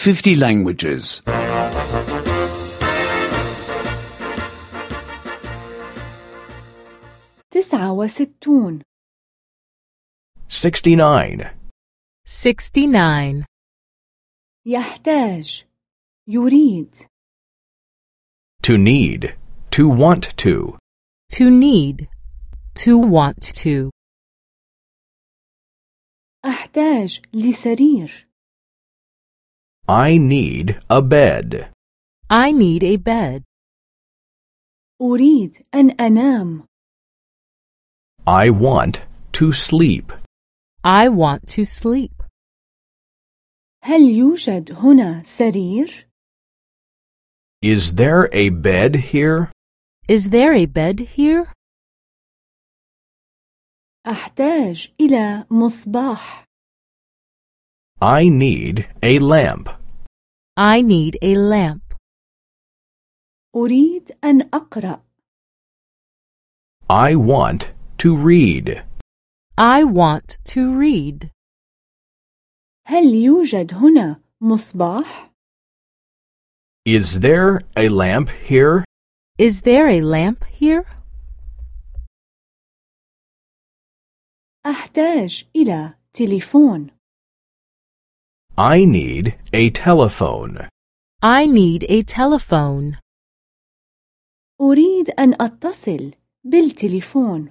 50 languages. 69 69. 69. يحتاج يريد To need. To want to. To need. To want to. أحتاج لسرير I need a bed. I need a bed. أريد أن أنام I want to sleep. I want to sleep. هل يوجد هنا سرير؟ Is there a bed here? Is there a bed here? أحتاج إلى مصباح I need a lamp. I need a lamp. أريد أن أقرأ I want to read. I want to read. هل يوجد هنا مصباح؟ Is there a lamp here? Is there a lamp here? أحتاج إلى تليفون I need a telephone. I need a telephone. أريد أن أتصل بالتليفون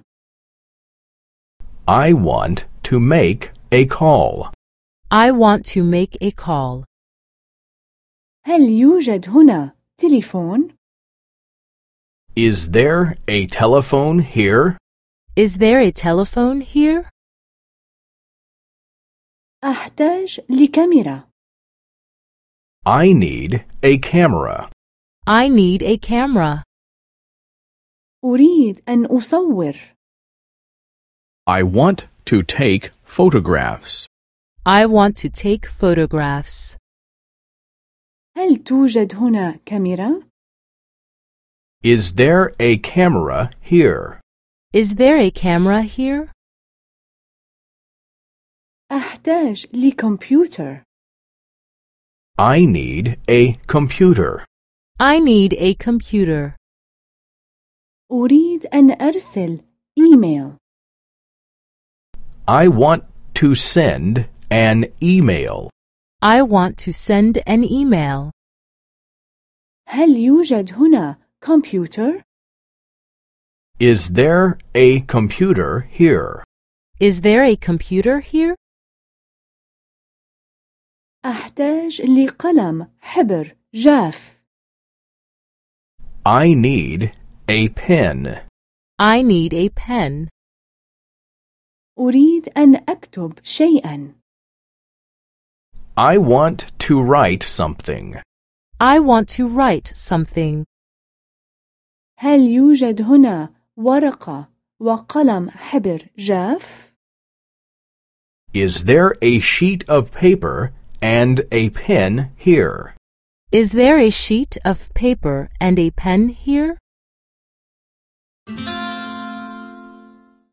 I want to make a call. I want to make a call. هل يوجد هنا تليفون؟ Is there a telephone here? Is there a telephone here? أحتاج لكاميرا I need a camera. I need a camera. أريد أن أصور I want to take photographs. I want to take photographs. هل توجد هنا كاميرا؟ Is there a camera here? Is there a camera here? أحتاج لكمبيوتر I need a computer. I need a computer. أريد أن أرسل إيميل I want to send an email. I want to send an email. هل يوجد هنا كمبيوتر؟ Is there a computer here? Is there a computer here? أحتاج لقلم حبر جاف I need a pen. I need a pen. أريد أن أكتب شيئا I want to write something. I want to write something. هل يوجد هنا ورقة وقلم حبر جاف؟ Is there a sheet of paper and a pen here? Is there a sheet of paper and a pen here?